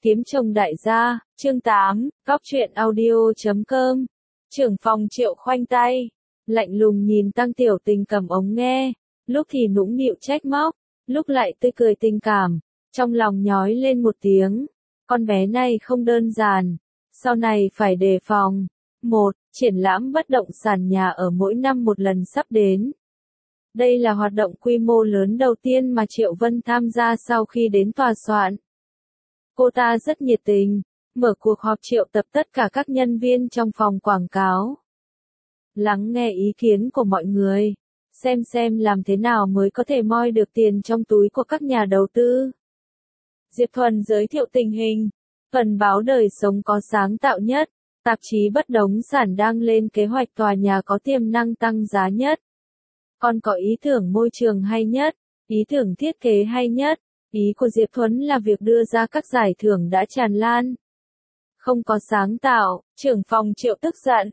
Kiếm chồng đại gia, chương 8, góc truyện audio.com. Trưởng phòng Triệu khoanh tay, lạnh lùng nhìn Tăng Tiểu Tình cầm ống nghe, lúc thì nũng nịu trách móc, lúc lại tươi cười tình cảm, trong lòng nhói lên một tiếng. Con bé này không đơn giản, sau này phải đề phòng. 1. Triển lãm bất động sản nhà ở mỗi năm một lần sắp đến. Đây là hoạt động quy mô lớn đầu tiên mà Triệu Vân tham gia sau khi đến tòa soạn. Cô ta rất nhiệt tình, mở cuộc họp triệu tập tất cả các nhân viên trong phòng quảng cáo. Lắng nghe ý kiến của mọi người, xem làm thế nào mới có thể moi được tiền trong túi của các nhà đầu tư. Diệp Thuần giới thiệu tình hình, phần báo đời sống có sáng tạo nhất, tạp chí bất động sản đang lên kế hoạch tòa nhà có tiềm năng tăng giá nhất. Còn có ý tưởng môi trường hay nhất, ý tưởng thiết kế hay nhất. Ý của Diệp Thuấn là việc đưa ra các giải thưởng đã tràn lan. Không có sáng tạo, trưởng phòng Triệu tức giận.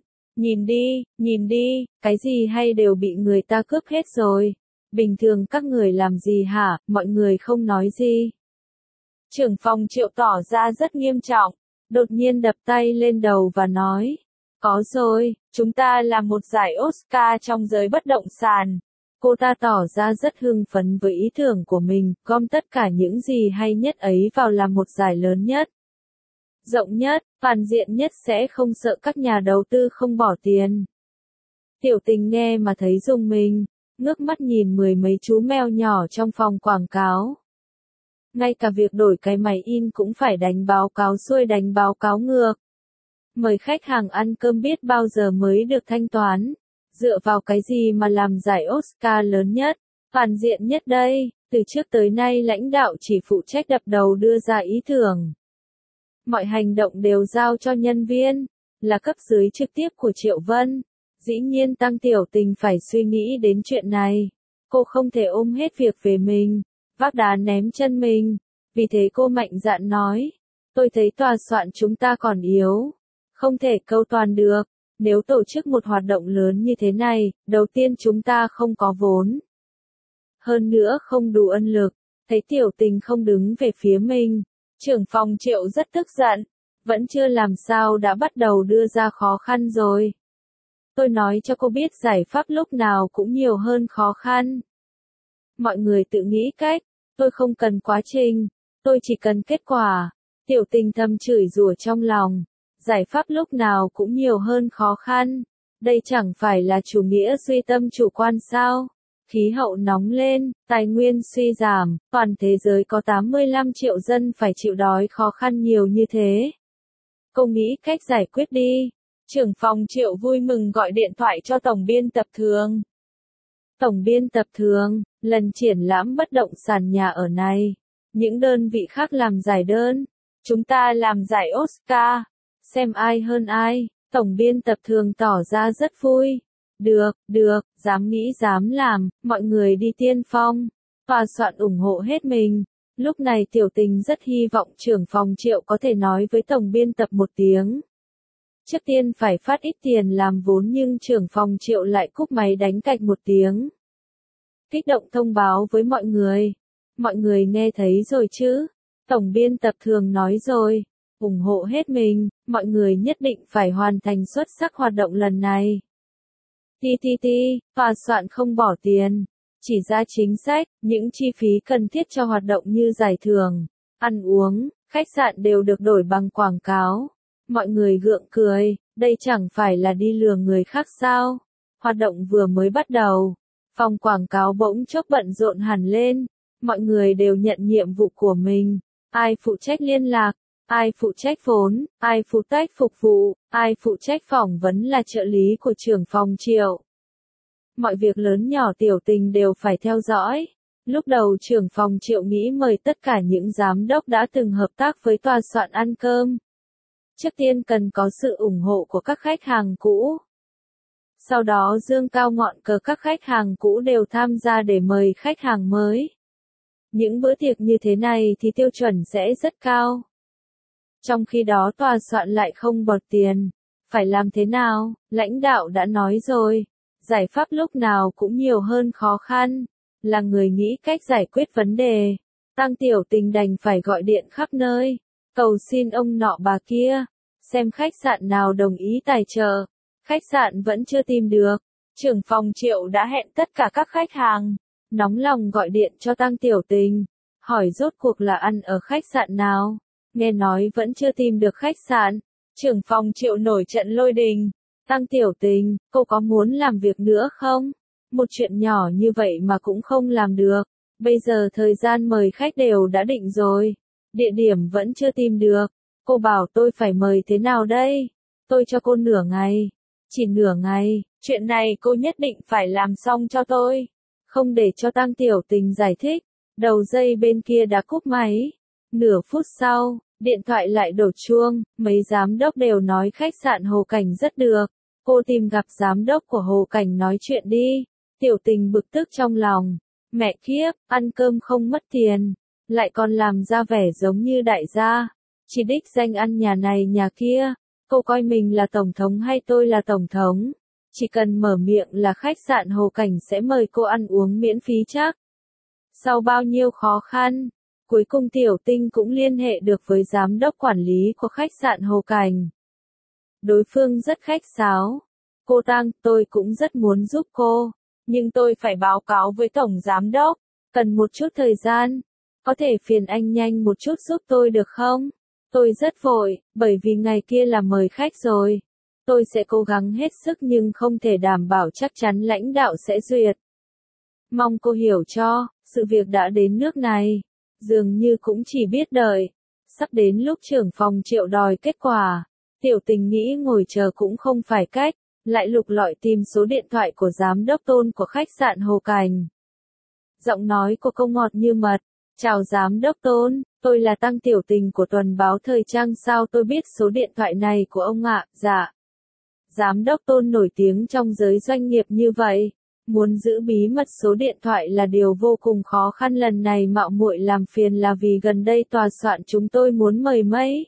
Nhìn đi, cái gì hay đều bị người ta cướp hết rồi. Bình thường các người làm gì hả, mọi người không nói gì. Trưởng phòng Triệu tỏ ra rất nghiêm trọng, đột nhiên đập tay lên đầu và nói. Có rồi, chúng ta làm một giải Oscar trong giới bất động sản. Cô ta tỏ ra rất hưng phấn với ý tưởng của mình, gom tất cả những gì hay nhất ấy vào làm một giải lớn nhất, rộng nhất, toàn diện nhất sẽ không sợ các nhà đầu tư không bỏ tiền. Tiểu Tình nghe mà thấy rùng mình, ngước mắt nhìn mười mấy chú mèo nhỏ trong phòng quảng cáo. Ngay cả việc đổi cái máy in cũng phải đánh báo cáo xuôi đánh báo cáo ngược. Mời khách hàng ăn cơm biết bao giờ mới được thanh toán. Dựa vào cái gì mà làm giải Oscar lớn nhất, toàn diện nhất đây, từ trước tới nay lãnh đạo chỉ phụ trách đập đầu đưa ra ý tưởng. Mọi hành động đều giao cho nhân viên, là cấp dưới trực tiếp của Triệu Vân. Dĩ nhiên Tăng Tiểu Tình phải suy nghĩ đến chuyện này. Cô không thể ôm hết việc về mình, vác đá ném chân mình. Vì thế cô mạnh dạn nói, tôi thấy tòa soạn chúng ta còn yếu, không thể câu toàn được. Nếu tổ chức một hoạt động lớn như thế này, đầu tiên chúng ta không có vốn. Hơn nữa không đủ ân lực, thấy Tiểu Tình không đứng về phía mình. Trưởng phòng Triệu rất tức giận, vẫn chưa làm sao đã bắt đầu đưa ra khó khăn rồi. Tôi nói cho cô biết giải pháp lúc nào cũng nhiều hơn khó khăn. Mọi người tự nghĩ cách, tôi không cần quá trình, tôi chỉ cần kết quả. Tiểu Tình thầm chửi rủa trong lòng. Giải pháp lúc nào cũng nhiều hơn khó khăn. Đây chẳng phải là chủ nghĩa duy tâm chủ quan sao? Khí hậu nóng lên, tài nguyên suy giảm, toàn thế giới có 85 triệu dân phải chịu đói khó khăn nhiều như thế. Cô nghĩ cách giải quyết đi. Trưởng phòng Triệu vui mừng gọi điện thoại cho tổng biên tập Thường. Tổng biên tập Thường, lần triển lãm bất động sản nhà ở này, những đơn vị khác làm giải đơn, chúng ta làm giải Oscar. Xem ai hơn ai, tổng biên tập Thường tỏ ra rất vui. Được, dám nghĩ dám làm, mọi người đi tiên phong. Tòa soạn ủng hộ hết mình. Lúc này Tiểu Tình rất hy vọng trưởng phòng Triệu có thể nói với tổng biên tập một tiếng. Trước tiên phải phát ít tiền làm vốn nhưng trưởng phòng Triệu lại cúp máy đánh cạch một tiếng. Kích động thông báo với mọi người. Mọi người nghe thấy rồi chứ? Tổng biên tập Thường nói rồi. Ủng hộ hết mình, mọi người nhất định phải hoàn thành xuất sắc hoạt động lần này. Tòa soạn không bỏ tiền, chỉ ra chính sách, những chi phí cần thiết cho hoạt động như giải thưởng, ăn uống, khách sạn đều được đổi bằng quảng cáo. Mọi người gượng cười, đây chẳng phải là đi lừa người khác sao? Hoạt động vừa mới bắt đầu, phòng quảng cáo bỗng chốc bận rộn hẳn lên, mọi người đều nhận nhiệm vụ của mình, ai phụ trách liên lạc. Ai phụ trách vốn, ai phụ trách phục vụ, ai phụ trách phỏng vấn là trợ lý của trưởng phòng Triệu. Mọi việc lớn nhỏ Tiểu Tình đều phải theo dõi. Lúc đầu trưởng phòng Triệu nghĩ mời tất cả những giám đốc đã từng hợp tác với tòa soạn ăn cơm. Trước tiên cần có sự ủng hộ của các khách hàng cũ. Sau đó dương cao ngọn cờ các khách hàng cũ đều tham gia để mời khách hàng mới. Những bữa tiệc như thế này thì tiêu chuẩn sẽ rất cao. Trong khi đó tòa soạn lại không bọt tiền. Phải làm thế nào? Lãnh đạo đã nói rồi. Giải pháp lúc nào cũng nhiều hơn khó khăn. Là người nghĩ cách giải quyết vấn đề. Tăng Tiểu Tình đành phải gọi điện khắp nơi. cầu xin ông nọ bà kia, xem khách sạn nào đồng ý tài trợ. Khách sạn vẫn chưa tìm được. Trưởng phòng Triệu đã hẹn tất cả các khách hàng, nóng lòng gọi điện cho Tăng Tiểu Tình, hỏi rốt cuộc là ăn ở khách sạn nào. Nghe nói vẫn chưa tìm được khách sạn, trưởng phòng Triệu nổi trận lôi đình. Tăng Tiểu Tình, cô có muốn làm việc nữa không? Một chuyện nhỏ như vậy mà cũng không làm được. Bây giờ thời gian mời khách đều đã định rồi, địa điểm vẫn chưa tìm được. Cô bảo tôi phải mời thế nào đây? Tôi cho cô nửa ngày. Chỉ nửa ngày, chuyện này cô nhất định phải làm xong cho tôi. Không để cho Tăng Tiểu Tình giải thích, đầu dây bên kia đã cúp máy. Nửa phút sau, điện thoại lại đổ chuông, mấy giám đốc đều nói khách sạn Hồ Cảnh rất được. Cô tìm gặp giám đốc của Hồ Cảnh nói chuyện đi. Tiểu Tình bực tức trong lòng. Mẹ kiếp, ăn cơm không mất tiền, lại còn làm ra vẻ giống như đại gia. Chỉ đích danh ăn nhà này nhà kia. Cô coi mình là tổng thống hay tôi là tổng thống? Chỉ cần mở miệng là khách sạn Hồ Cảnh sẽ mời cô ăn uống miễn phí chắc. Sau bao nhiêu khó khăn, cuối cùng Tiểu Tinh cũng liên hệ được với giám đốc quản lý của khách sạn Hồ Cảnh. Đối phương rất khách sáo. Cô Tăng, tôi cũng rất muốn giúp cô, nhưng tôi phải báo cáo với tổng giám đốc, cần một chút thời gian. Có thể phiền anh nhanh một chút giúp tôi được không? Tôi rất vội, bởi vì ngày kia là mời khách rồi. Tôi sẽ cố gắng hết sức nhưng không thể đảm bảo chắc chắn lãnh đạo sẽ duyệt. Mong cô hiểu cho, sự việc đã đến nước này, dường như cũng chỉ biết đợi. Sắp đến lúc trưởng phòng Triệu đòi kết quả, Tiểu Tình nghĩ ngồi chờ cũng không phải cách, lại lục lọi tìm số điện thoại của giám đốc Tôn của khách sạn Hồ Cảnh. Giọng nói của cô ngọt như mật. Chào giám đốc Tôn, tôi là Tăng Tiểu Tình của tuần báo Thời Trang, sao tôi biết số điện thoại này của ông ạ? Dạ. Giám đốc Tôn nổi tiếng trong giới doanh nghiệp như vậy, muốn giữ bí mật số điện thoại là điều vô cùng khó khăn. Lần này mạo muội làm phiền là vì gần đây tòa soạn chúng tôi muốn mời mấy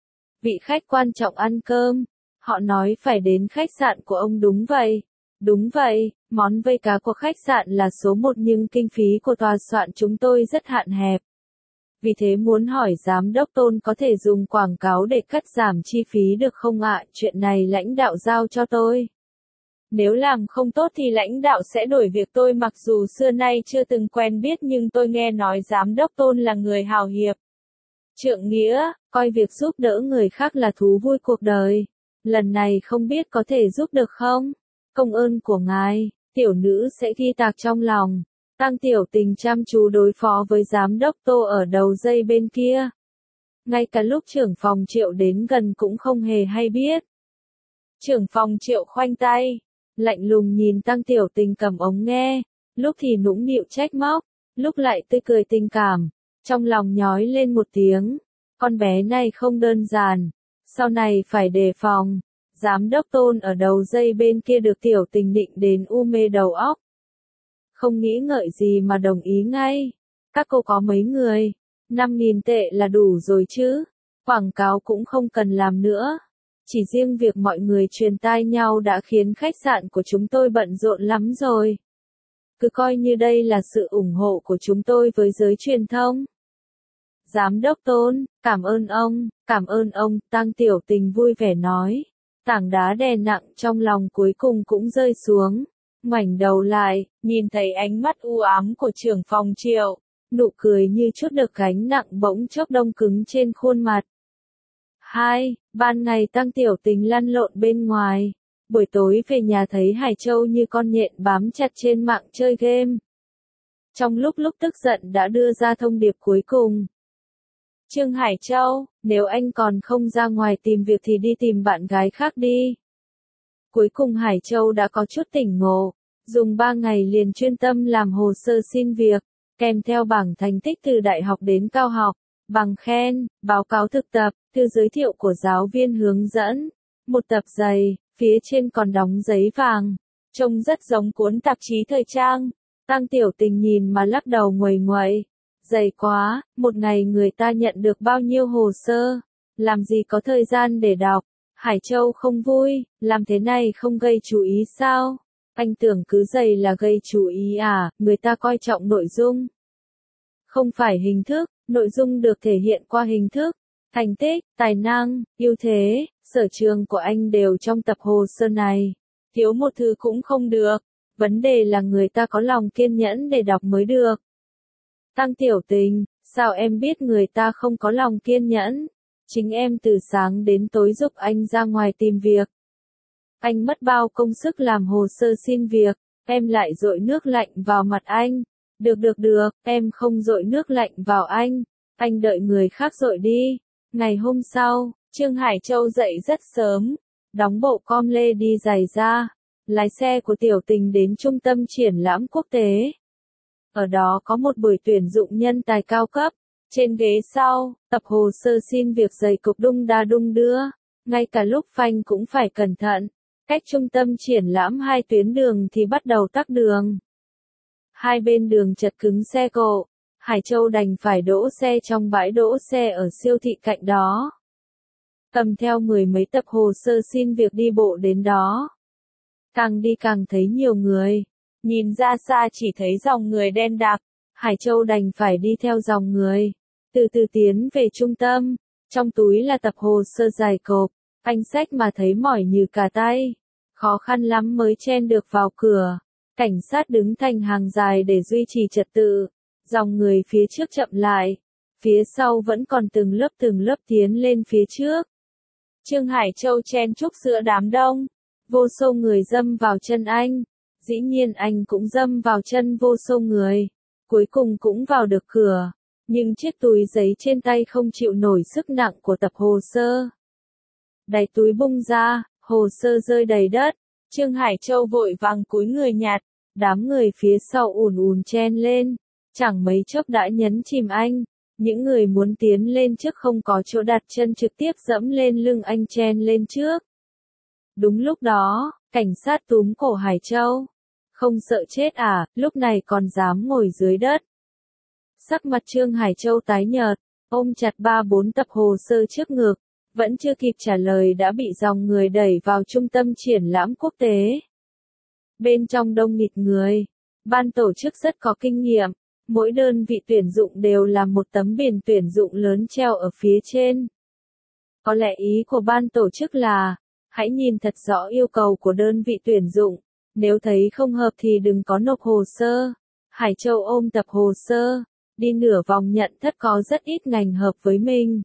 vị khách quan trọng ăn cơm. Họ nói phải đến khách sạn của ông. Đúng vậy. Đúng vậy, món vây cá của khách sạn là số 1 nhưng kinh phí của tòa soạn chúng tôi rất hạn hẹp. Vì thế muốn hỏi giám đốc Tôn có thể dùng quảng cáo để cắt giảm chi phí được không ạ? Chuyện này lãnh đạo giao cho tôi. Nếu làm không tốt thì lãnh đạo sẽ đổi việc tôi. Mặc dù xưa nay chưa từng quen biết nhưng tôi nghe nói giám đốc Tôn là người hào hiệp, trượng nghĩa, coi việc giúp đỡ người khác là thú vui cuộc đời. Lần này không biết có thể giúp được không? Công ơn của ngài, tiểu nữ sẽ ghi tạc trong lòng. Tăng Tiểu Tình chăm chú đối phó với giám đốc Tô ở đầu dây bên kia. Ngay cả lúc trưởng phòng Triệu đến gần cũng không hề hay biết. Trưởng phòng Triệu khoanh tay, lạnh lùng nhìn Tăng Tiểu Tình cầm ống nghe, lúc thì nũng nịu trách móc, lúc lại tươi cười tình cảm. Trong lòng nhói lên một tiếng, con bé này không đơn giản, sau này phải đề phòng. Giám đốc Tôn ở đầu dây bên kia được Tiểu Tình định đến u mê đầu óc. Không nghĩ ngợi gì mà đồng ý ngay. Các cô có mấy người? 5.000 tệ là đủ rồi chứ. Quảng cáo cũng không cần làm nữa. Chỉ riêng việc mọi người truyền tai nhau đã khiến khách sạn của chúng tôi bận rộn lắm rồi. Cứ coi như đây là sự ủng hộ của chúng tôi với giới truyền thông. Giám đốc Tôn, cảm ơn ông, Tăng Tiểu Tình vui vẻ nói. Tảng đá đè nặng trong lòng cuối cùng cũng rơi xuống. Ngoảnh đầu lại, nhìn thấy ánh mắt u ám của trưởng phòng Triệu, nụ cười như chút được gánh nặng bỗng chốc đông cứng trên khuôn mặt. Ban ngày Tăng Tiểu Tình lăn lộn bên ngoài, buổi tối về nhà thấy Hải Châu như con nhện bám chặt trên mạng chơi game. Trong lúc tức giận đã đưa ra thông điệp cuối cùng. Trương Hải Châu, nếu anh còn không ra ngoài tìm việc thì đi tìm bạn gái khác đi. Cuối cùng Hải Châu đã có chút tỉnh ngộ, dùng 3 ngày liền chuyên tâm làm hồ sơ xin việc, kèm theo bảng thành tích từ đại học đến cao học, bằng khen, báo cáo thực tập, thư giới thiệu của giáo viên hướng dẫn, một tập dày, phía trên còn đóng giấy vàng, trông rất giống cuốn tạp chí thời trang. Tăng Tiểu Tình nhìn mà lắc đầu nguầy nguậy. Dày quá, một ngày người ta nhận được bao nhiêu hồ sơ, làm gì có thời gian để đọc. Hải Châu không vui, làm thế này không gây chú ý sao? Anh tưởng cứ dày là gây chú ý à? Người ta coi trọng nội dung, không phải hình thức. Nội dung được thể hiện qua hình thức, Thành tích, tài năng, ưu thế, sở trường của anh đều trong tập hồ sơ này. Thiếu một thứ cũng không được. Vấn đề là người ta có lòng kiên nhẫn để đọc mới được. Tăng Tiểu Tình, sao em biết người ta không có lòng kiên nhẫn? Chính em từ sáng đến tối giúp anh ra ngoài tìm việc. Anh mất bao công sức làm hồ sơ xin việc, em lại dội nước lạnh vào mặt anh. Được, em không dội nước lạnh vào anh đợi người khác dội đi. Ngày hôm sau, Trương Hải Châu dậy rất sớm, đóng bộ com lê đi giày ra, lái xe của Tiểu Tình đến trung tâm triển lãm quốc tế. Ở đó có một buổi tuyển dụng nhân tài cao cấp, trên ghế sau, tập hồ sơ xin việc dày cục đung đa đung đưa, ngay cả lúc phanh cũng phải cẩn thận, cách trung tâm triển lãm 2 tuyến đường thì bắt đầu tắc đường. Hai bên đường chật cứng xe cộ, Hải Châu đành phải đỗ xe trong bãi đỗ xe ở siêu thị cạnh đó. Cầm theo 10 mấy tập hồ sơ xin việc đi bộ đến đó. Càng đi càng thấy nhiều người, nhìn ra xa chỉ thấy dòng người đen đặc, Hải Châu đành phải đi theo dòng người, từ từ tiến về trung tâm, trong túi là tập hồ sơ dài cộp, anh xách mà thấy mỏi như cả tay, khó khăn lắm mới chen được vào cửa, cảnh sát đứng thành hàng dài để duy trì trật tự, dòng người phía trước chậm lại, phía sau vẫn còn từng lớp tiến lên phía trước. Trương Hải Châu chen chúc giữa đám đông, vô số người dâm vào chân anh, dĩ nhiên anh cũng dâm vào chân vô số người, cuối cùng cũng vào được cửa, nhưng chiếc túi giấy trên tay không chịu nổi sức nặng của tập hồ sơ. Đáy túi bung ra, hồ sơ rơi đầy đất, Trương Hải Châu vội vàng cúi người nhặt, đám người phía sau ùn chen lên, chẳng mấy chốc đã nhấn chìm anh. Những người muốn tiến lên trước không có chỗ đặt chân trực tiếp dẫm lên lưng anh chen lên trước. Đúng lúc đó, cảnh sát túm cổ Hải Châu. Không sợ chết à, lúc này còn dám ngồi dưới đất. Sắc mặt Trương Hải Châu tái nhợt, ôm chặt 3-4 tập hồ sơ trước ngực, vẫn chưa kịp trả lời đã bị dòng người đẩy vào trung tâm triển lãm quốc tế. Bên trong đông nghịt người, ban tổ chức rất có kinh nghiệm. Mỗi đơn vị tuyển dụng đều là một tấm biển tuyển dụng lớn treo ở phía trên. Có lẽ ý của ban tổ chức là, hãy nhìn thật rõ yêu cầu của đơn vị tuyển dụng, nếu thấy không hợp thì đừng có nộp hồ sơ. Hải Châu ôm tập hồ sơ, đi nửa vòng nhận thất có rất ít ngành hợp với mình.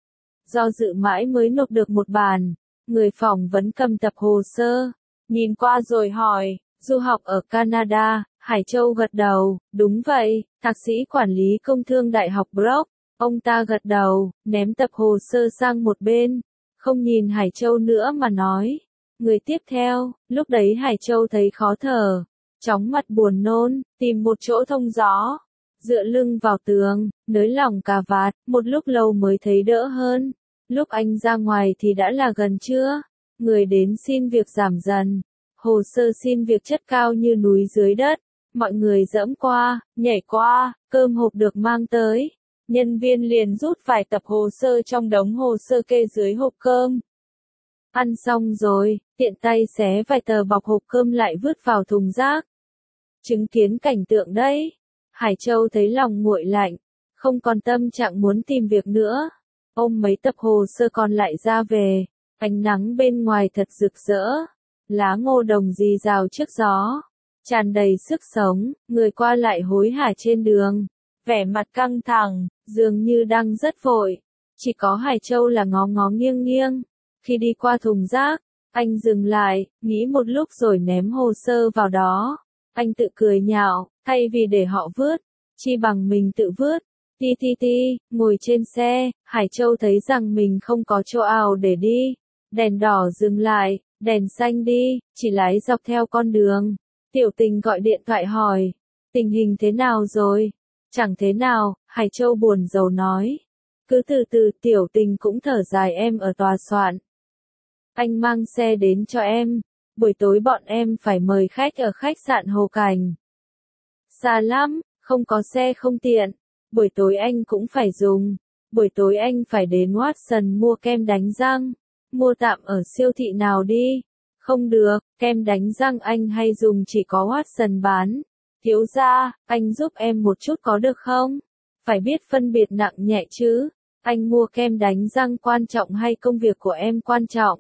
Do dự mãi mới nộp được một bản, người phỏng vấn cầm tập hồ sơ, nhìn qua rồi hỏi, du học ở Canada. Hải Châu gật đầu, đúng vậy, thạc sĩ quản lý công thương Đại học Brock, ông ta gật đầu, ném tập hồ sơ sang một bên, không nhìn Hải Châu nữa mà nói. Người tiếp theo, lúc đấy Hải Châu thấy khó thở, chóng mặt buồn nôn, tìm một chỗ thông gió, dựa lưng vào tường, nới lỏng cà vạt, một lúc lâu mới thấy đỡ hơn. Lúc anh ra ngoài thì đã là gần trưa, người đến xin việc giảm dần, hồ sơ xin việc chất cao như núi dưới đất. Mọi người dẫm qua, nhảy qua, cơm hộp được mang tới. Nhân viên liền rút vài tập hồ sơ trong đống hồ sơ kê dưới hộp cơm. Ăn xong rồi, tiện tay xé vài tờ bọc hộp cơm lại vứt vào thùng rác. Chứng kiến cảnh tượng đấy, Hải Châu thấy lòng nguội lạnh, không còn tâm trạng muốn tìm việc nữa. Ôm mấy tập hồ sơ còn lại ra về, ánh nắng bên ngoài thật rực rỡ, lá ngô đồng rì rào trước gió. Tràn đầy sức sống, người qua lại hối hả trên đường, vẻ mặt căng thẳng, dường như đang rất vội. Chỉ có Hải Châu là ngó ngó nghiêng nghiêng. Khi đi qua thùng rác, anh dừng lại, nghĩ một lúc rồi ném hồ sơ vào đó. Anh tự cười nhạo, thay vì để họ vứt, chi bằng mình tự vứt. Ngồi trên xe, Hải Châu thấy rằng mình không có chỗ nào để đi. Đèn đỏ dừng lại, đèn xanh đi, chỉ lái dọc theo con đường. Tiểu Tình gọi điện thoại hỏi, tình hình thế nào rồi? Chẳng thế nào, Hải Châu buồn rầu nói. Cứ từ từ, Tiểu Tình cũng thở dài, em ở tòa soạn. Anh mang xe đến cho em, buổi tối bọn em phải mời khách ở khách sạn Hồ Cảnh. Xa lắm, không có xe không tiện, buổi tối anh cũng phải dùng, buổi tối anh phải đến Watson mua kem đánh răng, mua tạm ở siêu thị nào đi. Không được, kem đánh răng anh hay dùng chỉ có Watson bán. Thiếu gia, anh giúp em một chút có được không? Phải biết phân biệt nặng nhẹ chứ. Anh mua kem đánh răng quan trọng hay công việc của em quan trọng?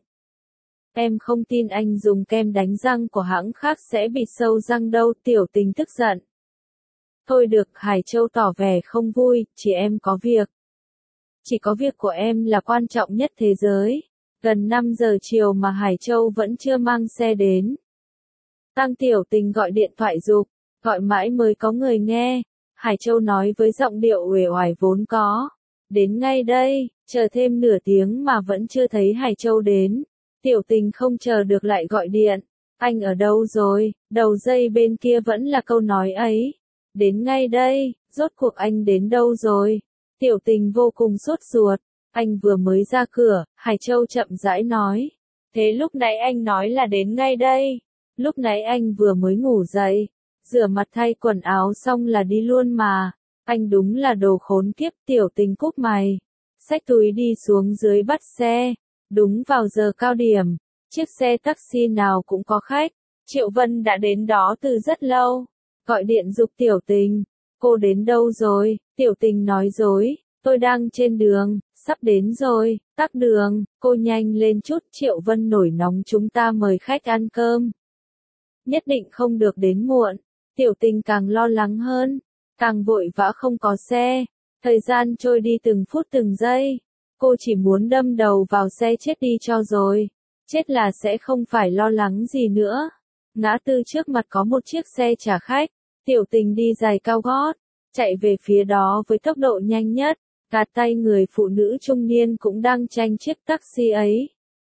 Em không tin anh dùng kem đánh răng của hãng khác sẽ bị sâu răng đâu, Tiểu Tình tức giận. Thôi được, Hải Châu tỏ vẻ không vui, chỉ em có việc. Chỉ có việc của em là quan trọng nhất thế giới. Gần 5 giờ chiều mà Hải Châu vẫn chưa mang xe đến. Tăng Tiểu Tình gọi điện thoại giục, gọi mãi mới có người nghe. Hải Châu nói với giọng điệu uể oải vốn có. Đến ngay đây, chờ thêm nửa tiếng mà vẫn chưa thấy Hải Châu đến. Tiểu Tình không chờ được lại gọi điện. Anh ở đâu rồi? Đầu dây bên kia vẫn là câu nói ấy. Đến ngay đây, rốt cuộc anh đến đâu rồi? Tiểu Tình vô cùng sốt ruột. Anh vừa mới ra cửa, Hải Châu chậm rãi nói. Thế lúc nãy anh nói là đến ngay đây. Lúc nãy anh vừa mới ngủ dậy. Rửa mặt thay quần áo xong là đi luôn mà. Anh đúng là đồ khốn kiếp. Tiểu Tình cúp mày. Xách túi đi xuống dưới bắt xe. Đúng vào giờ cao điểm. Chiếc xe taxi nào cũng có khách. Triệu Vân đã đến đó từ rất lâu. Gọi điện giục Tiểu Tình. Cô đến đâu rồi? Tiểu Tình nói dối. Tôi đang trên đường, sắp đến rồi, tắc đường, cô nhanh lên chút. Triệu Vân nổi nóng, chúng ta mời khách ăn cơm. Nhất định không được đến muộn. Tiểu Tình càng lo lắng hơn, càng vội vã không có xe. Thời gian trôi đi từng phút từng giây. Cô chỉ muốn đâm đầu vào xe chết đi cho rồi. Chết là sẽ không phải lo lắng gì nữa. Ngã tư trước mặt có một chiếc xe trả khách. Tiểu Tình đi giày cao gót, chạy về phía đó với tốc độ nhanh nhất. Gạt tay người phụ nữ trung niên cũng đang tranh chiếc taxi ấy.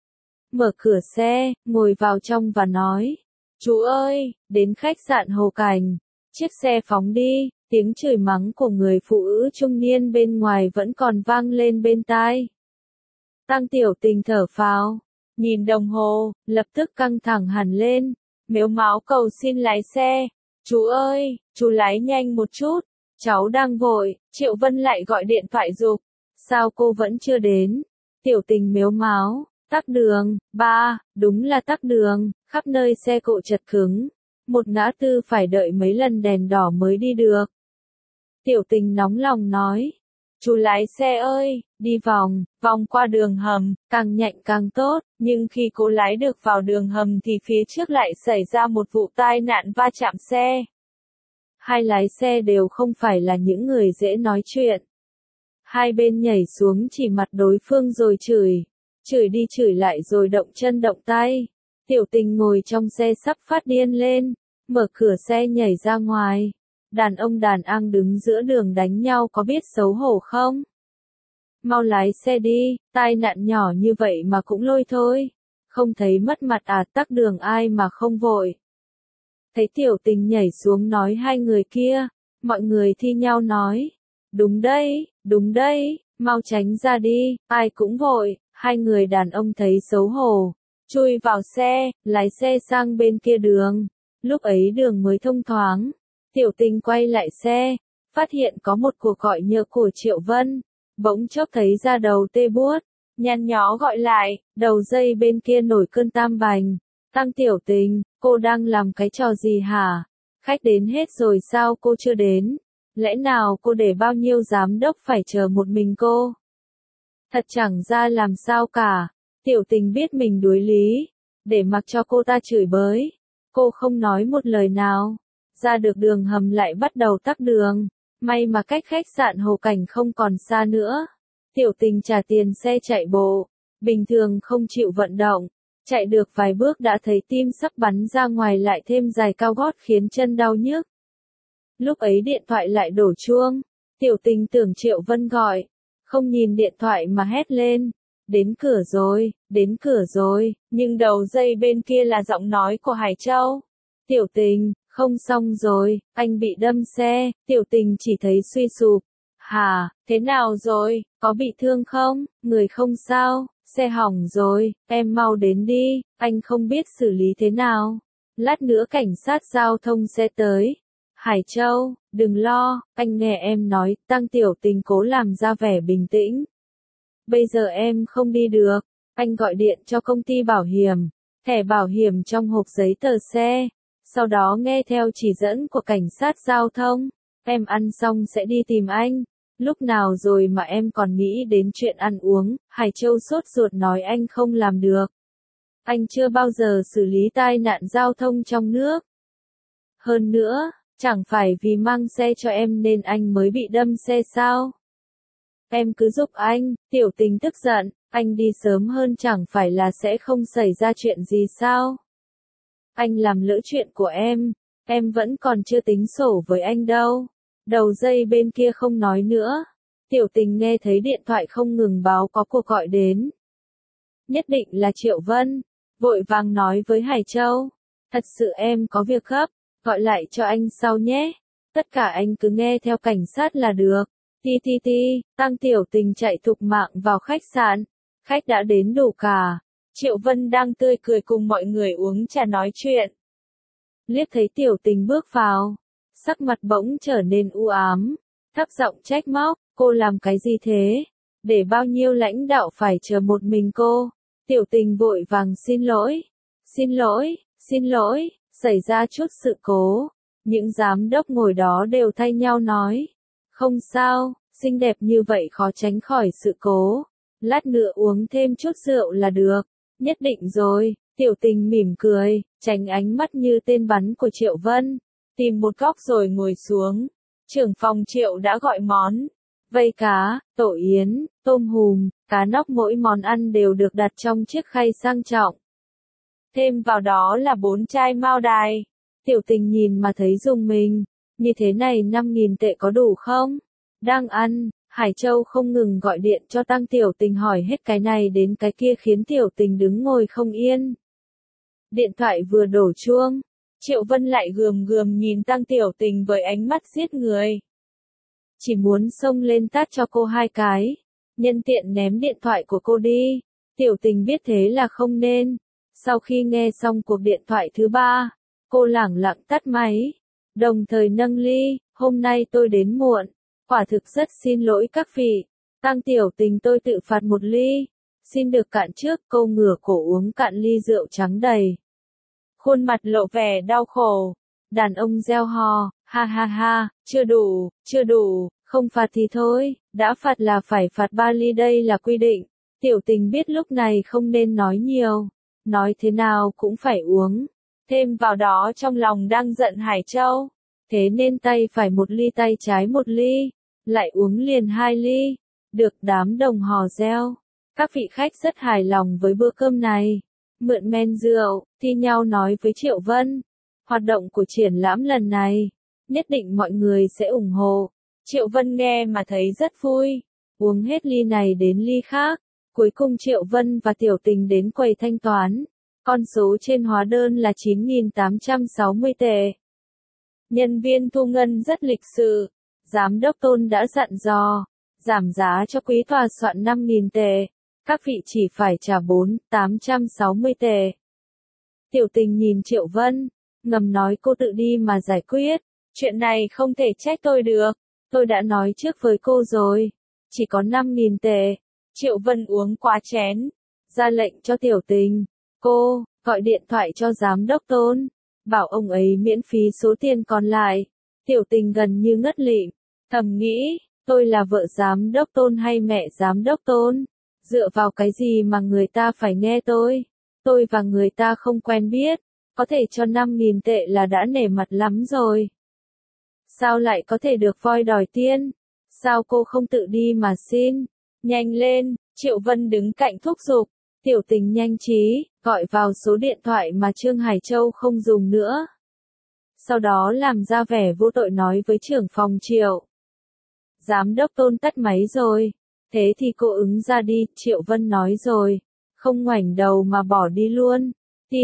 Mở cửa xe, ngồi vào trong và nói. Chú ơi, đến khách sạn Hồ Cảnh. Chiếc xe phóng đi, tiếng chửi mắng của người phụ nữ trung niên bên ngoài vẫn còn vang lên bên tai. Tăng Tiểu Tình thở phào, nhìn đồng hồ, lập tức căng thẳng hẳn lên. Mếu máo cầu xin lái xe. Chú ơi, chú lái nhanh một chút. Cháu đang vội. Triệu Vân lại gọi điện thoại giục. Sao cô vẫn chưa đến? Tiểu Tình mếu máo. Tắc đường, ba, đúng là tắc đường, khắp nơi xe cộ chật cứng. Một ngã tư phải đợi mấy lần đèn đỏ mới đi được. Tiểu Tình nóng lòng nói. Chú lái xe ơi, đi vòng qua đường hầm, càng nhanh càng tốt. Nhưng khi cô lái được vào đường hầm thì phía trước lại xảy ra một vụ tai nạn va chạm xe. Hai lái xe đều không phải là những người dễ nói chuyện. Hai bên nhảy xuống chỉ mặt đối phương rồi chửi. Chửi đi chửi lại rồi động chân động tay. Tiểu Tình ngồi trong xe sắp phát điên lên. Mở cửa xe nhảy ra ngoài. Đàn ông đàn anh đứng giữa đường đánh nhau có biết xấu hổ không? Mau lái xe đi, tai nạn nhỏ như vậy mà cũng lôi thôi. Không thấy mất mặt à, tắc đường ai mà không vội. Thấy Tiểu Tình nhảy xuống nói hai người kia, mọi người thi nhau nói. Đúng đấy, mau tránh ra đi, ai cũng vội. Hai người đàn ông thấy xấu hổ, chui vào xe, lái xe sang bên kia đường. Lúc ấy đường mới thông thoáng. Tiểu Tình quay lại xe, phát hiện có một cuộc gọi nhỡ của Triệu Vân. Bỗng chốc thấy da đầu tê buốt, nhăn nhó gọi lại, đầu dây bên kia nổi cơn tam bành. Tăng Tiểu Tình, cô đang làm cái trò gì hả? Khách đến hết rồi sao cô chưa đến? Lẽ nào cô để bao nhiêu giám đốc phải chờ một mình cô? Thật chẳng ra làm sao cả. Tiểu Tình biết mình đuối lý, để mặc cho cô ta chửi bới. Cô không nói một lời nào. Ra được đường hầm lại bắt đầu tắc đường. May mà cách khách sạn Hồ Cảnh không còn xa nữa. Tiểu Tình trả tiền xe chạy bộ. Bình thường không chịu vận động. Chạy được vài bước đã thấy tim sắp bắn ra ngoài, lại thêm giày cao gót khiến chân đau nhức. Lúc ấy điện thoại lại đổ chuông. Tiểu Tình tưởng Triệu Vân gọi. Không nhìn điện thoại mà hét lên. Đến cửa rồi, nhưng đầu dây bên kia là giọng nói của Hải Châu. Tiểu Tình, không xong rồi, anh bị đâm xe. Tiểu Tình chỉ thấy suy sụp. Hả, thế nào rồi, có bị thương không? Người không sao, xe hỏng rồi, em mau đến đi, anh không biết xử lý thế nào. Lát nữa cảnh sát giao thông sẽ tới. Hải Châu, đừng lo, anh nghe em nói. Tăng Tiểu Tình cố làm ra vẻ bình tĩnh. Bây giờ em không đi được, anh gọi điện cho công ty bảo hiểm, thẻ bảo hiểm trong hộp giấy tờ xe, sau đó nghe theo chỉ dẫn của cảnh sát giao thông, em ăn xong sẽ đi tìm anh. Lúc nào rồi mà em còn nghĩ đến chuyện ăn uống, Hải Châu sốt ruột nói anh không làm được. Anh chưa bao giờ xử lý tai nạn giao thông trong nước. Hơn nữa, chẳng phải vì mang xe cho em nên anh mới bị đâm xe sao? Em cứ giúp anh, Tiểu Tình tức giận, anh đi sớm hơn chẳng phải là sẽ không xảy ra chuyện gì sao? Anh làm lỡ chuyện của em vẫn còn chưa tính sổ với anh đâu. Đầu dây bên kia không nói nữa. Tiểu Tình nghe thấy điện thoại không ngừng báo có cuộc gọi đến. Nhất định là Triệu Vân. Vội vàng nói với Hải Châu. Thật sự em có việc gấp, gọi lại cho anh sau nhé. Tất cả anh cứ nghe theo cảnh sát là được. Tăng Tiểu Tình chạy thục mạng vào khách sạn. Khách đã đến đủ cả. Triệu Vân đang tươi cười cùng mọi người uống trà nói chuyện. Liếc thấy Tiểu Tình bước vào, sắc mặt bỗng trở nên u ám, thấp giọng trách móc, cô làm cái gì thế? Để bao nhiêu lãnh đạo phải chờ một mình cô? Tiểu Tình vội vàng xin lỗi, xảy ra chút sự cố. Những giám đốc ngồi đó đều thay nhau nói, không sao, xinh đẹp như vậy khó tránh khỏi sự cố. Lát nữa uống thêm chút rượu là được. Nhất định rồi, Tiểu Tình mỉm cười, tránh ánh mắt như tên bắn của Triệu Vân. Tìm một góc rồi ngồi xuống. Trưởng phòng Triệu đã gọi món. Vây cá, tổ yến, tôm hùm, cá nóc mỗi món ăn đều được đặt trong chiếc khay sang trọng. Thêm vào đó là 4 chai mao đài. Tiểu Tình nhìn mà thấy rùng mình. Như thế này 5.000 tệ có đủ không? Đang ăn, Hải Châu không ngừng gọi điện cho Tăng Tiểu Tình hỏi hết cái này đến cái kia khiến Tiểu Tình đứng ngồi không yên. Điện thoại vừa đổ chuông, Triệu Vân lại gườm gườm nhìn Tăng Tiểu Tình với ánh mắt giết người. Chỉ muốn xông lên tát cho cô 2 cái, nhân tiện ném điện thoại của cô đi. Tiểu Tình biết thế là không nên. Sau khi nghe xong cuộc điện thoại thứ 3, cô lẳng lặng tắt máy, đồng thời nâng ly, hôm nay tôi đến muộn. Quả thực rất xin lỗi các vị. Tăng Tiểu Tình tôi tự phạt một ly. Xin được cạn trước, cô ngửa cổ uống cạn ly rượu trắng đầy. Khuôn mặt lộ vẻ đau khổ. Đàn ông reo hò, ha ha ha, chưa đủ, không phạt thì thôi, đã phạt là phải phạt 3 ly đây là quy định. Tiểu Tình biết lúc này không nên nói nhiều, nói thế nào cũng phải uống. Thêm vào đó trong lòng đang giận Hải Châu, thế nên tay phải 1 ly tay trái 1 ly, lại uống liền 2 ly. Được đám đồng hò reo. Các vị khách rất hài lòng với bữa cơm này. Mượn men rượu, thi nhau nói với Triệu Vân. Hoạt động của triển lãm lần này, nhất định mọi người sẽ ủng hộ. Triệu Vân nghe mà thấy rất vui. Uống hết ly này đến ly khác. Cuối cùng Triệu Vân và Tiểu Tình đến quầy thanh toán. Con số trên hóa đơn là 9.860 tệ. Nhân viên thu ngân rất lịch sự. Giám đốc Tôn đã dặn dò, giảm giá cho quý tòa soạn 5.000 tệ. Các vị chỉ phải trả 4.860 tệ. Tiểu Tình nhìn Triệu Vân, ngầm nói cô tự đi mà giải quyết. Chuyện này không thể trách tôi được. Tôi đã nói trước với cô rồi. Chỉ có 5.000 tệ. Triệu Vân uống quá chén. Ra lệnh cho Tiểu Tình. Cô, gọi điện thoại cho giám đốc Tôn. Bảo ông ấy miễn phí số tiền còn lại. Tiểu Tình gần như ngất lịm. Thầm nghĩ, tôi là vợ giám đốc Tôn hay mẹ giám đốc Tôn? Dựa vào cái gì mà người ta phải nghe tôi? Tôi và người ta không quen biết. Có thể cho 5.000 tệ là đã nể mặt lắm rồi. Sao lại có thể được voi đòi tiên? Sao cô không tự đi mà xin? Nhanh lên, Triệu Vân đứng cạnh thúc giục. Tiểu Tình nhanh trí, gọi vào số điện thoại mà Trương Hải Châu không dùng nữa. Sau đó làm ra vẻ vô tội nói với trưởng phòng Triệu. Giám đốc Tôn tắt máy rồi. Thế thì cô ứng ra đi, Triệu Vân nói rồi. Không ngoảnh đầu mà bỏ đi luôn.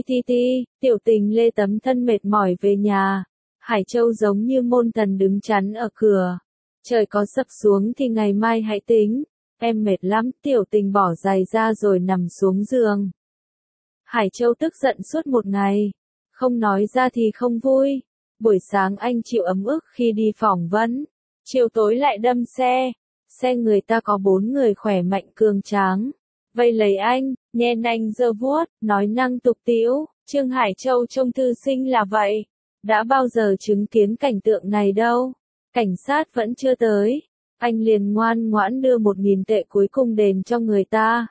Tiểu Tình lê tấm thân mệt mỏi về nhà. Hải Châu giống như môn thần đứng chắn ở cửa. Trời có sập xuống thì ngày mai hãy tính. Em mệt lắm, Tiểu Tình bỏ giày ra rồi nằm xuống giường. Hải Châu tức giận suốt một ngày. Không nói ra thì không vui. Buổi sáng anh chịu ấm ức khi đi phỏng vấn. Chiều tối lại đâm xe. Xe người ta có 4 người khỏe mạnh cường tráng. Vây lấy anh, nhen anh giơ vuốt, nói năng tục tĩu. Trương Hải Châu trông thư sinh là vậy. Đã bao giờ chứng kiến cảnh tượng này đâu. Cảnh sát vẫn chưa tới. Anh liền ngoan ngoãn đưa 1.000 tệ cuối cùng đền cho người ta.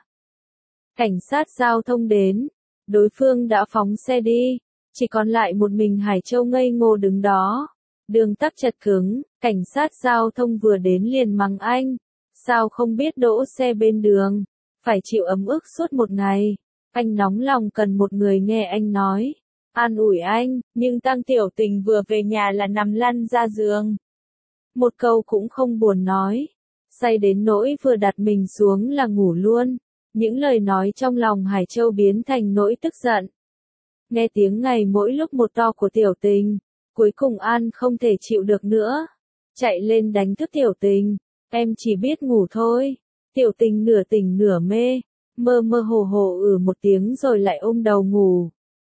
Cảnh sát giao thông đến, đối phương đã phóng xe đi, chỉ còn lại một mình Hải Châu ngây ngô đứng đó. Đường tắc chật cứng, cảnh sát giao thông vừa đến liền mắng anh. Sao không biết đỗ xe bên đường, phải chịu ấm ức suốt một ngày. Anh nóng lòng cần một người nghe anh nói, an ủi anh, nhưng Tăng Tiểu Tình vừa về nhà là nằm lăn ra giường. Một câu cũng không buồn nói, say đến nỗi vừa đặt mình xuống là ngủ luôn. Những lời nói trong lòng Hải Châu biến thành nỗi tức giận. Nghe tiếng ngày mỗi lúc một to của Tiểu Tình, cuối cùng An không thể chịu được nữa. Chạy lên đánh thức Tiểu Tình, em chỉ biết ngủ thôi. Tiểu Tình nửa tỉnh nửa mê, mơ mơ hồ hồ một tiếng rồi lại ôm đầu ngủ.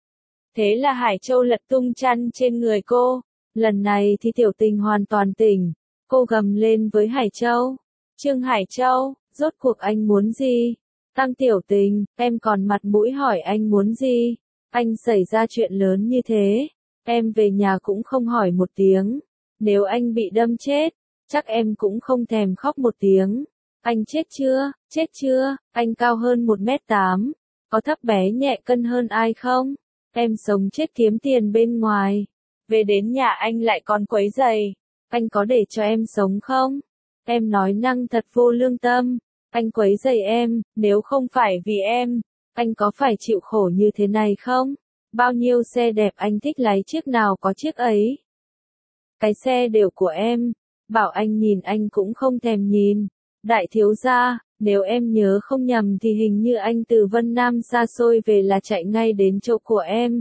Thế là Hải Châu lật tung chăn trên người cô. Lần này thì Tiểu Tình hoàn toàn tỉnh. Cô gầm lên với Hải Châu. Trương Hải Châu, rốt cuộc anh muốn gì? Tăng Tiểu Tình, em còn mặt mũi hỏi anh muốn gì? Anh xảy ra chuyện lớn như thế, em về nhà cũng không hỏi một tiếng. Nếu anh bị đâm chết, chắc em cũng không thèm khóc một tiếng. Anh chết chưa, anh cao hơn 1m8, có thấp bé nhẹ cân hơn ai không? Em sống chết kiếm tiền bên ngoài, về đến nhà anh lại còn quấy rầy, anh có để cho em sống không? Em nói năng thật vô lương tâm, anh quấy rầy em, nếu không phải vì em, anh có phải chịu khổ như thế này không? Bao nhiêu xe đẹp anh thích lái chiếc nào có chiếc ấy. Cái xe đều của em, bảo anh nhìn anh cũng không thèm nhìn. Đại thiếu gia, nếu em nhớ không nhầm thì hình như anh từ Vân Nam xa xôi về là chạy ngay đến chỗ của em.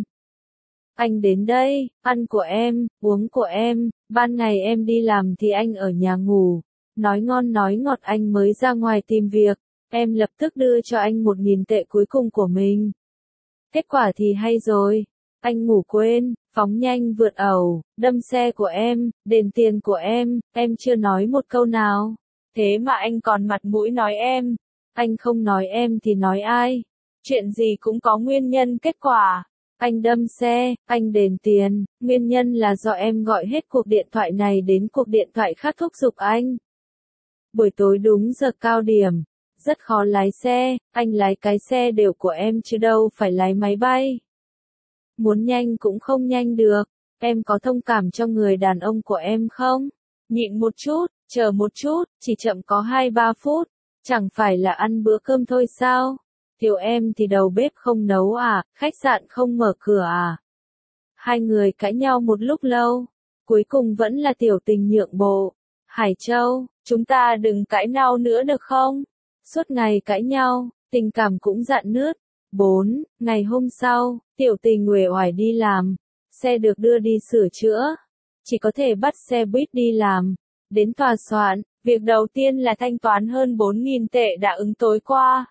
Anh đến đây, ăn của em, uống của em, ban ngày em đi làm thì anh ở nhà ngủ. Nói ngon nói ngọt anh mới ra ngoài tìm việc, em lập tức đưa cho anh 1.000 tệ cuối cùng của mình. Kết quả thì hay rồi, anh ngủ quên, phóng nhanh vượt ẩu, đâm xe của em, đền tiền của em chưa nói một câu nào. Thế mà anh còn mặt mũi nói em, anh không nói em thì nói ai? Chuyện gì cũng có nguyên nhân kết quả. Anh đâm xe, anh đền tiền, nguyên nhân là do em gọi hết cuộc điện thoại này đến cuộc điện thoại khác thúc giục anh. Buổi tối đúng giờ cao điểm, rất khó lái xe, anh lái cái xe đều của em chứ đâu phải lái máy bay. Muốn nhanh cũng không nhanh được, em có thông cảm cho người đàn ông của em không? Nhịn một chút, chờ một chút, chỉ chậm có 2-3 phút, chẳng phải là ăn bữa cơm thôi sao? Tiểu em thì đầu bếp không nấu à, khách sạn không mở cửa à? Hai người cãi nhau một lúc lâu, cuối cùng vẫn là Tiểu Tình nhượng bộ. Hải Châu, chúng ta đừng cãi nhau nữa được không? Suốt ngày cãi nhau, tình cảm cũng rạn nứt. 4. Ngày hôm sau, Tiểu Tình uể oải đi làm, xe được đưa đi sửa chữa, chỉ có thể bắt xe buýt đi làm. Đến tòa soạn, việc đầu tiên là thanh toán hơn 4.000 tệ đã ứng tối qua.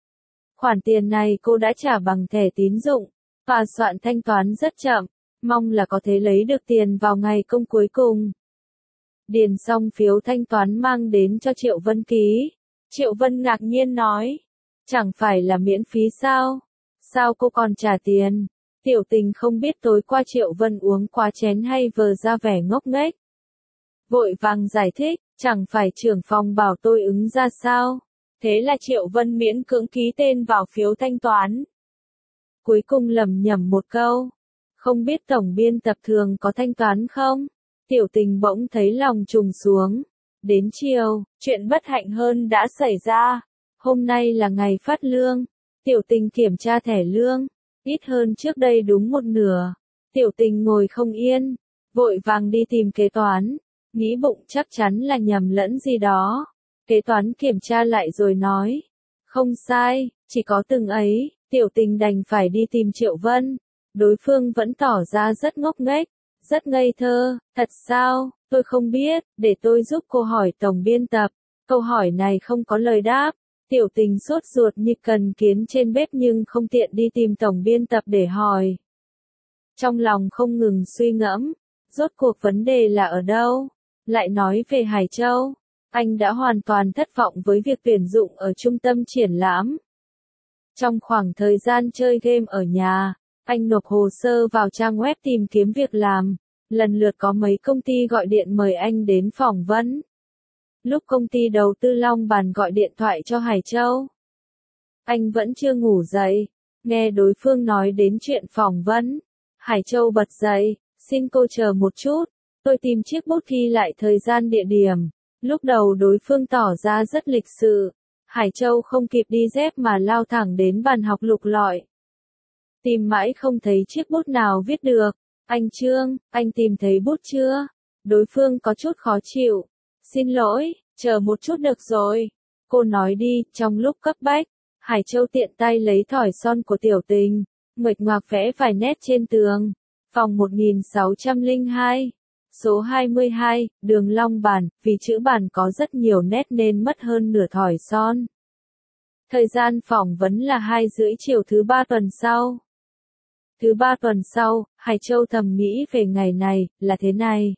Khoản tiền này cô đã trả bằng thẻ tín dụng, tòa soạn thanh toán rất chậm, mong là có thể lấy được tiền vào ngày công cuối cùng. Điền xong phiếu thanh toán mang đến cho Triệu Vân ký. Triệu Vân ngạc nhiên nói, chẳng phải là miễn phí sao? Sao cô còn trả tiền? Tiểu Tình không biết tối qua Triệu Vân uống quá chén hay vờ ra vẻ ngốc nghếch. Vội vàng giải thích, chẳng phải trưởng phòng bảo tôi ứng ra sao? Thế là Triệu Vân miễn cưỡng ký tên vào phiếu thanh toán. Cuối cùng lẩm nhẩm một câu, không biết tổng biên tập thường có thanh toán không? Tiểu Tình bỗng thấy lòng trùng xuống. Đến chiều, chuyện bất hạnh hơn đã xảy ra. Hôm nay là ngày phát lương. Tiểu Tình kiểm tra thẻ lương, ít hơn trước đây đúng một nửa. Tiểu Tình ngồi không yên, vội vàng đi tìm kế toán, nghĩ bụng chắc chắn là nhầm lẫn gì đó. Kế toán kiểm tra lại rồi nói, không sai, chỉ có từng ấy. Tiểu Tình đành phải đi tìm Triệu Vân. Đối phương vẫn tỏ ra rất ngốc nghếch, rất ngây thơ. Thật sao? Tôi không biết, để tôi giúp cô hỏi tổng biên tập. Câu hỏi này không có lời đáp. Tiểu Tình sốt ruột như cần kiến trên bếp nhưng không tiện đi tìm tổng biên tập để hỏi. Trong lòng không ngừng suy ngẫm, rốt cuộc vấn đề là ở đâu? Lại nói về Hải Châu, anh đã hoàn toàn thất vọng với việc tuyển dụng ở trung tâm triển lãm. Trong khoảng thời gian chơi game ở nhà, anh nộp hồ sơ vào trang web tìm kiếm việc làm. Lần lượt có mấy công ty gọi điện mời anh đến phỏng vấn. lúc công ty đầu tư Long Bàn gọi điện thoại cho Hải Châu. Anh vẫn chưa ngủ dậy, nghe đối phương nói đến chuyện phỏng vấn. Hải Châu bật dậy, xin cô chờ một chút, tôi tìm chiếc bút ghi lại thời gian địa điểm. Lúc đầu đối phương tỏ ra rất lịch sự. Hải Châu không kịp đi dép mà lao thẳng đến bàn học lục lọi. Tìm mãi không thấy chiếc bút nào viết được. Anh Trương, anh tìm thấy bút chưa? Đối phương có chút khó chịu. Xin lỗi, chờ một chút được rồi. Cô nói đi, trong lúc cấp bách. Hải Châu tiện tay lấy thỏi son của Tiểu Tình, nguệch ngoạc vẽ vài nét trên tường. Phòng 1602, số 22, đường Long Bàn, vì chữ bàn có rất nhiều nét nên mất hơn nửa thỏi son. Thời gian phỏng vấn là 2:30 chiều thứ 3 tuần sau. Thứ 3 tuần sau, Hải Châu thầm nghĩ về ngày này, là thế này.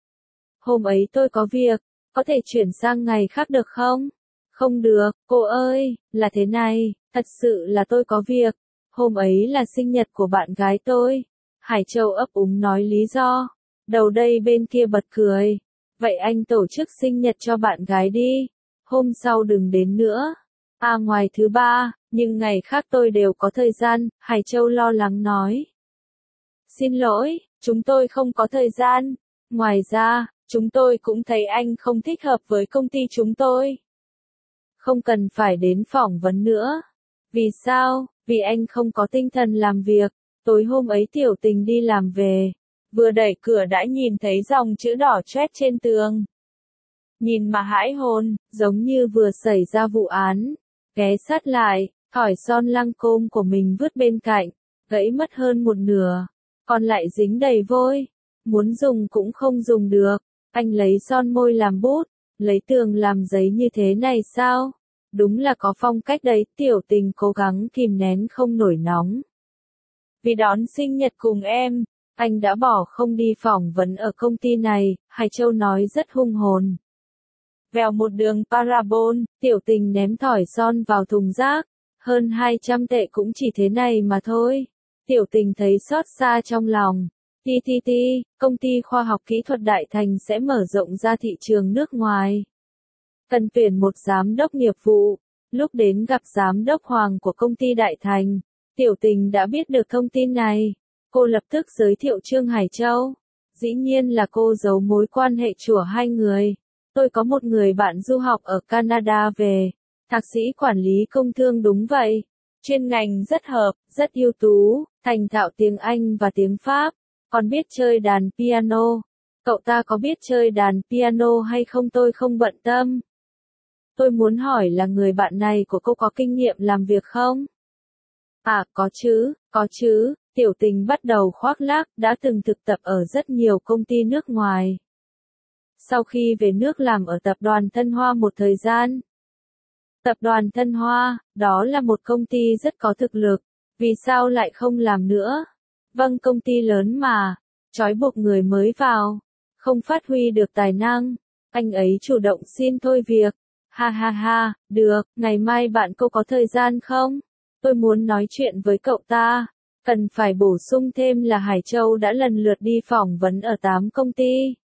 Hôm ấy tôi có việc, có thể chuyển sang ngày khác được không? Không được, cô ơi, là thế này, thật sự là tôi có việc. Hôm ấy là sinh nhật của bạn gái tôi. Hải Châu ấp úng nói lý do. Đầu đây bên kia bật cười. Vậy anh tổ chức sinh nhật cho bạn gái đi. Hôm sau đừng đến nữa. À ngoài thứ 3, nhưng ngày khác tôi đều có thời gian, Hải Châu lo lắng nói. Xin lỗi, chúng tôi không có thời gian. Ngoài ra, chúng tôi cũng thấy anh không thích hợp với công ty chúng tôi. Không cần phải đến phỏng vấn nữa. Vì sao? Vì anh không có tinh thần làm việc. Tối hôm ấy Tiểu Tình đi làm về. Vừa đẩy cửa đã nhìn thấy dòng chữ đỏ chét trên tường. Nhìn mà hãi hồn, giống như vừa xảy ra vụ án. Ghé sát lại, thỏi son lăng côm của mình vứt bên cạnh, gãy mất hơn một nửa. Còn lại dính đầy vôi. Muốn dùng cũng không dùng được. Anh lấy son môi làm bút, lấy tường làm giấy như thế này sao? Đúng là có phong cách đấy, Tiểu Tình cố gắng kìm nén không nổi nóng. Vì đón sinh nhật cùng em, anh đã bỏ không đi phỏng vấn ở công ty này, Hải Châu nói rất hung hồn. Vèo một đường parabol, Tiểu Tình ném thỏi son vào thùng rác, hơn 200 tệ cũng chỉ thế này mà thôi. Tiểu Tình thấy xót xa trong lòng. TTT, công ty khoa học kỹ thuật Đại Thành sẽ mở rộng ra thị trường nước ngoài. Cần tuyển một giám đốc nghiệp vụ. Lúc đến gặp giám đốc Hoàng của công ty Đại Thành, Tiểu Tình đã biết được thông tin này. Cô lập tức giới thiệu Trương Hải Châu. Dĩ nhiên là cô giấu mối quan hệ của hai người. Tôi có một người bạn du học ở Canada về. Thạc sĩ quản lý công thương đúng vậy. Chuyên ngành rất hợp, rất ưu tú, thành thạo tiếng Anh và tiếng Pháp. Còn biết chơi đàn piano. Cậu ta có biết chơi đàn piano hay không tôi không bận tâm. Tôi muốn hỏi là người bạn này của cô có kinh nghiệm làm việc không? À, có chứ, Tiểu Tình bắt đầu khoác lác, đã từng thực tập ở rất nhiều công ty nước ngoài. Sau khi về nước làm ở tập đoàn Tân Hoa một thời gian. Tập đoàn Tân Hoa, đó là một công ty rất có thực lực, vì sao lại không làm nữa? Vâng, công ty lớn mà, trói buộc người mới vào, không phát huy được tài năng, anh ấy chủ động xin thôi việc. Ha ha ha, được, ngày mai bạn cô có thời gian không? Tôi muốn nói chuyện với cậu ta. Cần phải bổ sung thêm là Hải Châu đã lần lượt đi phỏng vấn ở 8 công ty.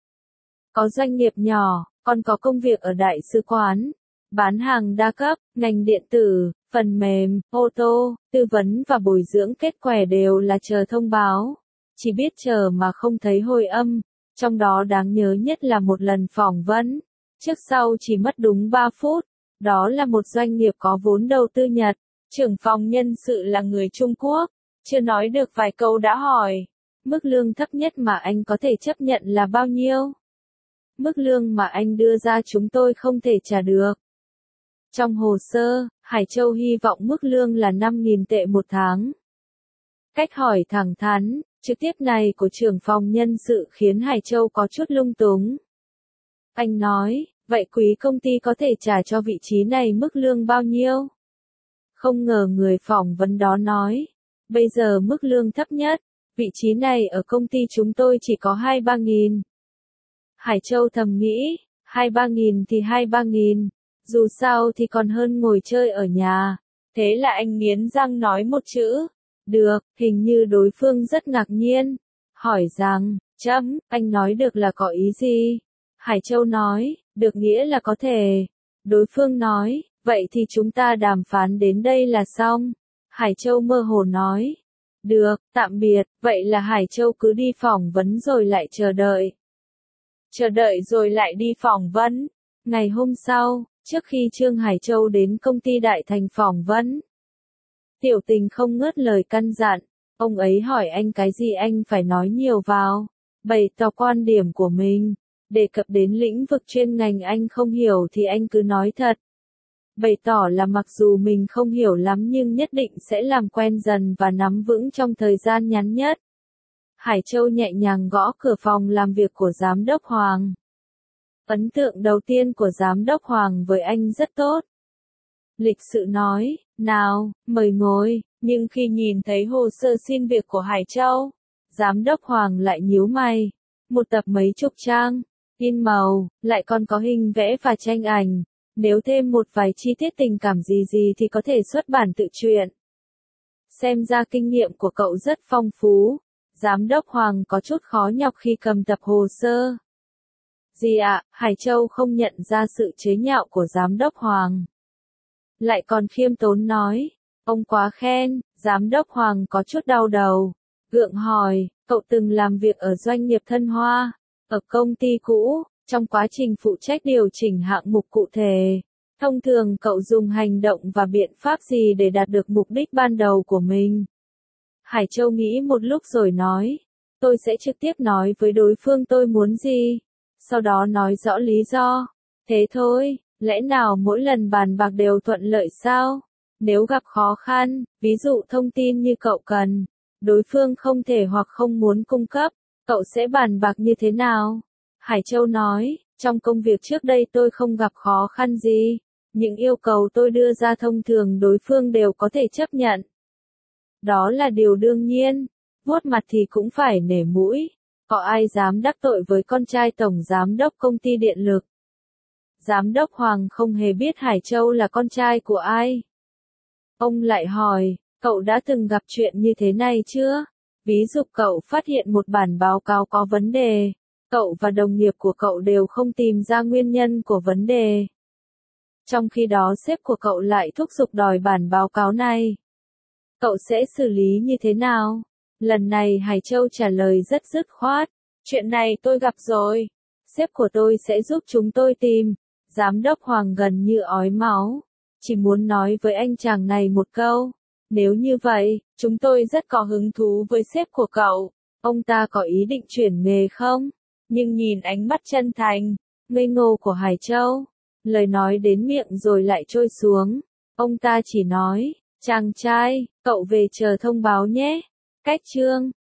Có doanh nghiệp nhỏ, còn có công việc ở đại sứ quán, bán hàng đa cấp, ngành điện tử, phần mềm, ô tô, tư vấn và bồi dưỡng kết quả đều là chờ thông báo. Chỉ biết chờ mà không thấy hồi âm. Trong đó đáng nhớ nhất là một lần phỏng vấn. Trước sau chỉ mất đúng 3 phút. Đó là một doanh nghiệp có vốn đầu tư Nhật. Trưởng phòng nhân sự là người Trung Quốc. Chưa nói được vài câu đã hỏi. Mức lương thấp nhất mà anh có thể chấp nhận là bao nhiêu? Mức lương mà anh đưa ra chúng tôi không thể trả được. Trong hồ sơ, Hải Châu hy vọng mức lương là 5.000 tệ một tháng. Cách hỏi thẳng thắn, trực tiếp này của trưởng phòng nhân sự khiến Hải Châu có chút lung túng. Anh nói, vậy quý công ty có thể trả cho vị trí này mức lương bao nhiêu? Không ngờ người phỏng vấn đó nói, bây giờ mức lương thấp nhất, vị trí này ở công ty chúng tôi chỉ có 2-3 nghìn. Hải Châu thầm nghĩ, 2-3 nghìn thì 2-3 nghìn, dù sao thì còn hơn ngồi chơi ở nhà. Thế là anh nghiến răng nói một chữ, được, hình như đối phương rất ngạc nhiên. Hỏi rằng, anh nói được là có ý gì? Hải Châu nói, được nghĩa là có thể. Đối phương nói, vậy thì chúng ta đàm phán đến đây là xong. Hải Châu mơ hồ nói, được, tạm biệt, vậy là Hải Châu cứ đi phỏng vấn rồi lại chờ đợi. Chờ đợi rồi lại đi phỏng vấn. Ngày hôm sau, trước khi Trương Hải Châu đến công ty Đại Thành phỏng vấn, Tiểu Tình không ngớt lời căn dặn, ông ấy hỏi anh cái gì anh phải nói nhiều vào, bày tỏ quan điểm của mình, đề cập đến lĩnh vực chuyên ngành anh không hiểu thì anh cứ nói thật. Bày tỏ là mặc dù mình không hiểu lắm nhưng nhất định sẽ làm quen dần và nắm vững trong thời gian ngắn nhất. Hải Châu nhẹ nhàng gõ cửa phòng làm việc của Giám đốc Hoàng. Ấn tượng đầu tiên của Giám đốc Hoàng với anh rất tốt. Lịch sự nói, nào, mời ngồi, nhưng khi nhìn thấy hồ sơ xin việc của Hải Châu, Giám đốc Hoàng lại nhíu mày. Một tập mấy chục trang, in màu, lại còn có hình vẽ và tranh ảnh. Nếu thêm một vài chi tiết tình cảm gì thì có thể xuất bản tự truyện. Xem ra kinh nghiệm của cậu rất phong phú. Giám đốc Hoàng có chút khó nhọc khi cầm tập hồ sơ. Gì ạ, Hải Châu không nhận ra sự chế nhạo của Giám đốc Hoàng. Lại còn khiêm tốn nói, ông quá khen, Giám đốc Hoàng có chút đau đầu. Gượng hỏi, cậu từng làm việc ở doanh nghiệp Thân Hoa, ở công ty cũ, trong quá trình phụ trách điều chỉnh hạng mục cụ thể. Thông thường cậu dùng hành động và biện pháp gì để đạt được mục đích ban đầu của mình? Hải Châu nghĩ một lúc rồi nói, tôi sẽ trực tiếp nói với đối phương tôi muốn gì, sau đó nói rõ lý do. Thế thôi, lẽ nào mỗi lần bàn bạc đều thuận lợi sao? Nếu gặp khó khăn, ví dụ thông tin như cậu cần, đối phương không thể hoặc không muốn cung cấp, cậu sẽ bàn bạc như thế nào? Hải Châu nói, trong công việc trước đây tôi không gặp khó khăn gì, những yêu cầu tôi đưa ra thông thường đối phương đều có thể chấp nhận. Đó là điều đương nhiên, vuốt mặt thì cũng phải nể mũi, có ai dám đắc tội với con trai tổng giám đốc công ty điện lực. Giám đốc Hoàng không hề biết Hải Châu là con trai của ai. Ông lại hỏi, cậu đã từng gặp chuyện như thế này chưa? Ví dụ cậu phát hiện một bản báo cáo có vấn đề, cậu và đồng nghiệp của cậu đều không tìm ra nguyên nhân của vấn đề. Trong khi đó sếp của cậu lại thúc giục đòi bản báo cáo này. Cậu sẽ xử lý như thế nào? Lần này Hải Châu trả lời rất dứt khoát. Chuyện này tôi gặp rồi. Sếp của tôi sẽ giúp chúng tôi tìm. Giám đốc Hoàng gần như ói máu. Chỉ muốn nói với anh chàng này một câu. Nếu như vậy, chúng tôi rất có hứng thú với sếp của cậu. Ông ta có ý định chuyển nghề không? Nhưng nhìn ánh mắt chân thành, ngây ngô của Hải Châu, lời nói đến miệng rồi lại trôi xuống. Ông ta chỉ nói, chàng trai, cậu về chờ thông báo nhé. Cách chương